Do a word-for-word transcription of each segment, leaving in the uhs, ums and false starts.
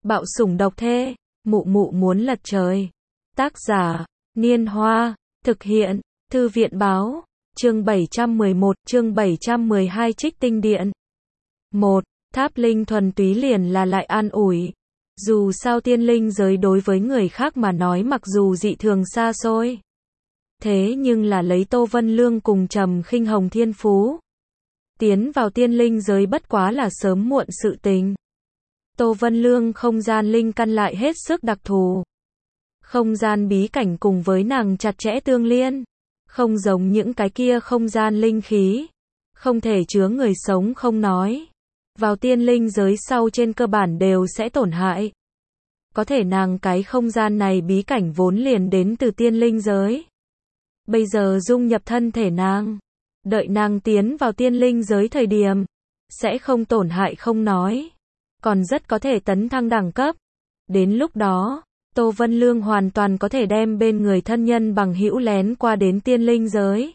Bạo sủng độc thê, mụ mụ muốn lật trời. Tác giả, Niên Hoa, thực hiện, Thư viện báo, chương bảy trăm mười một, chương bảy trăm mười hai Trích tinh điện. một. Tháp linh thuần túy liền là lại an ủi. Dù sao tiên linh giới đối với người khác mà nói mặc dù dị thường xa xôi. Thế nhưng là lấy Tô Vân Lương cùng Trầm Khinh Hồng thiên phú. Tiến vào tiên linh giới bất quá là sớm muộn sự tình. Tô Vân Lương không gian linh căn lại hết sức đặc thù. Không gian bí cảnh cùng với nàng chặt chẽ tương liên. Không giống những cái kia không gian linh khí. Không thể chứa người sống không nói. Vào tiên linh giới sau trên cơ bản đều sẽ tổn hại. Có thể nàng cái không gian này bí cảnh vốn liền đến từ tiên linh giới. Bây giờ dung nhập thân thể nàng. Đợi nàng tiến vào tiên linh giới thời điểm. Sẽ không tổn hại không nói. Còn rất có thể tấn thăng đẳng cấp. Đến lúc đó, Tô Vân Lương hoàn toàn có thể đem bên người thân nhân bằng hữu lén qua đến tiên linh giới.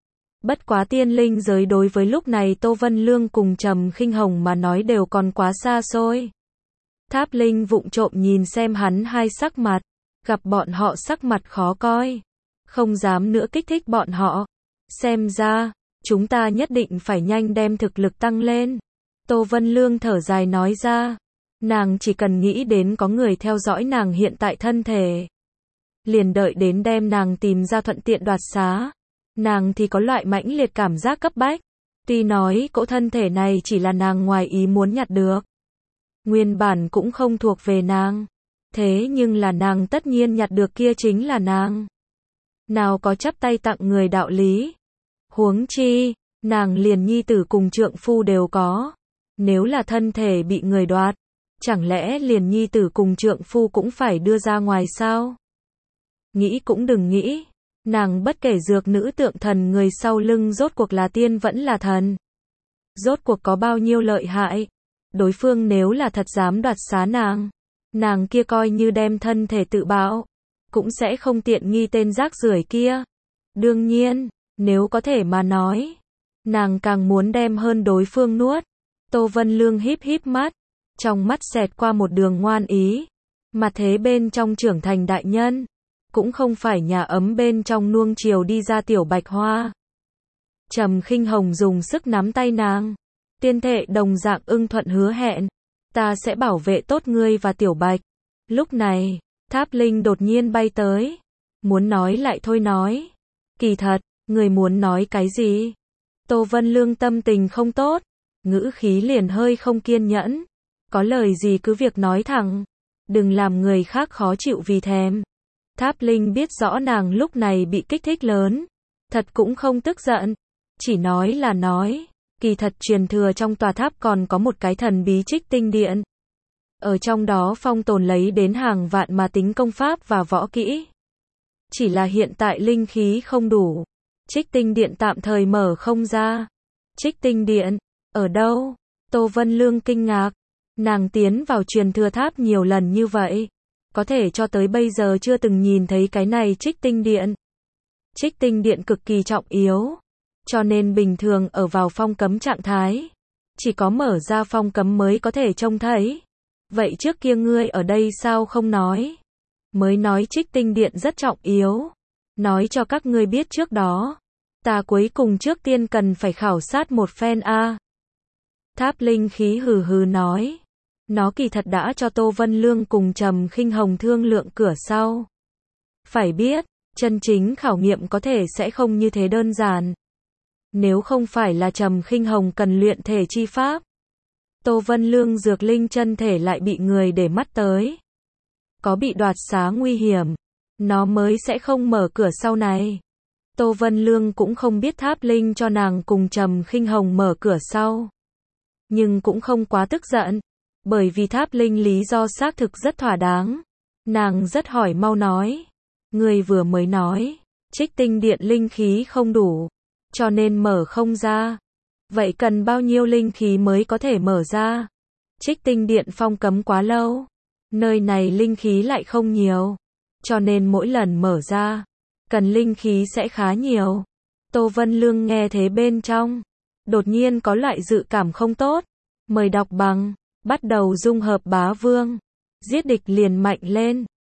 Bất quá tiên linh giới đối với lúc này Tô Vân Lương cùng Trầm Khinh Hồng mà nói đều còn quá xa xôi. Tháp linh vụng trộm nhìn xem hắn hai sắc mặt, gặp bọn họ sắc mặt khó coi. Không dám nữa kích thích bọn họ. Xem ra, chúng ta nhất định phải nhanh đem thực lực tăng lên. Tô Vân Lương thở dài nói ra. Nàng chỉ cần nghĩ đến có người theo dõi nàng hiện tại thân thể. Liền đợi đến đem nàng tìm ra thuận tiện đoạt xá. Nàng thì có loại mãnh liệt cảm giác cấp bách. Tuy nói cỗ thân thể này chỉ là nàng ngoài ý muốn nhặt được. Nguyên bản cũng không thuộc về nàng. Thế nhưng là nàng tất nhiên nhặt được kia chính là nàng. Nào có chắp tay tặng người đạo lý. Huống chi, nàng liền nhi tử cùng trượng phu đều có. Nếu là thân thể bị người đoạt, chẳng lẽ liền nhi tử cùng trượng phu cũng phải đưa ra ngoài sao? Nghĩ cũng đừng nghĩ. Nàng bất kể dược nữ tượng thần người sau lưng rốt cuộc là tiên vẫn là thần. Rốt cuộc có bao nhiêu lợi hại. Đối phương nếu là thật dám đoạt xá nàng. Nàng kia coi như đem thân thể tự bạo. Cũng sẽ không tiện nghi tên rác rưởi kia. Đương nhiên, nếu có thể mà nói. Nàng càng muốn đem hơn đối phương nuốt. Tô Vân Lương híp híp mắt. Trong mắt xẹt qua một đường ngoan ý. Mà thế bên trong trưởng thành đại nhân. Cũng không phải nhà ấm bên trong nuông chiều đi ra tiểu bạch hoa. Trầm Khinh Hồng dùng sức nắm tay nàng. Tiên thệ đồng dạng ưng thuận hứa hẹn. Ta sẽ bảo vệ tốt ngươi và tiểu bạch. Lúc này, tháp linh đột nhiên bay tới. Muốn nói lại thôi nói. Kỳ thật, người muốn nói cái gì? Tô Vân Lương tâm tình không tốt. Ngữ khí liền hơi không kiên nhẫn. Có lời gì cứ việc nói thẳng. Đừng làm người khác khó chịu vì thèm. Tháp linh biết rõ nàng lúc này bị kích thích lớn. Thật cũng không tức giận. Chỉ nói là nói. Kỳ thật truyền thừa trong tòa tháp còn có một cái thần bí trích tinh điện. Ở trong đó phong tồn lấy đến hàng vạn mà tính công pháp và võ kỹ. Chỉ là hiện tại linh khí không đủ. Trích tinh điện tạm thời mở không ra. Trích tinh điện, ở đâu? Tô Vân Lương kinh ngạc. Nàng tiến vào truyền thừa tháp nhiều lần như vậy. Có thể cho tới bây giờ chưa từng nhìn thấy cái này trích tinh điện. Trích tinh điện cực kỳ trọng yếu. Cho nên bình thường ở vào phong cấm trạng thái. Chỉ có mở ra phong cấm mới có thể trông thấy. Vậy trước kia ngươi ở đây sao không nói? Mới nói trích tinh điện rất trọng yếu. Nói cho các ngươi biết trước đó. Ta cuối cùng trước tiên cần phải khảo sát một phen a. Tháp linh khí hừ hừ nói. Nó kỳ thật đã cho Tô Vân Lương cùng Trầm Khinh Hồng thương lượng cửa sau. Phải biết, chân chính khảo nghiệm có thể sẽ không như thế đơn giản. Nếu không phải là Trầm Khinh Hồng cần luyện thể chi pháp. Tô Vân Lương dược linh chân thể lại bị người để mắt tới. Có bị đoạt xá nguy hiểm. Nó mới sẽ không mở cửa sau này. Tô Vân Lương cũng không biết tháp linh cho nàng cùng Trầm Khinh Hồng mở cửa sau. Nhưng cũng không quá tức giận. Bởi vì tháp linh lý do xác thực rất thỏa đáng. Nàng rất hỏi mau nói. Người vừa mới nói. Trích tinh điện linh khí không đủ. Cho nên mở không ra. Vậy cần bao nhiêu linh khí mới có thể mở ra? Trích tinh điện phong cấm quá lâu. Nơi này linh khí lại không nhiều. Cho nên mỗi lần mở ra. Cần linh khí sẽ khá nhiều. Tô Vân Lương nghe thế bên trong. Đột nhiên có loại dự cảm không tốt. Mời đọc bằng. Bắt đầu dung hợp bá vương. Giết địch liền mạnh lên.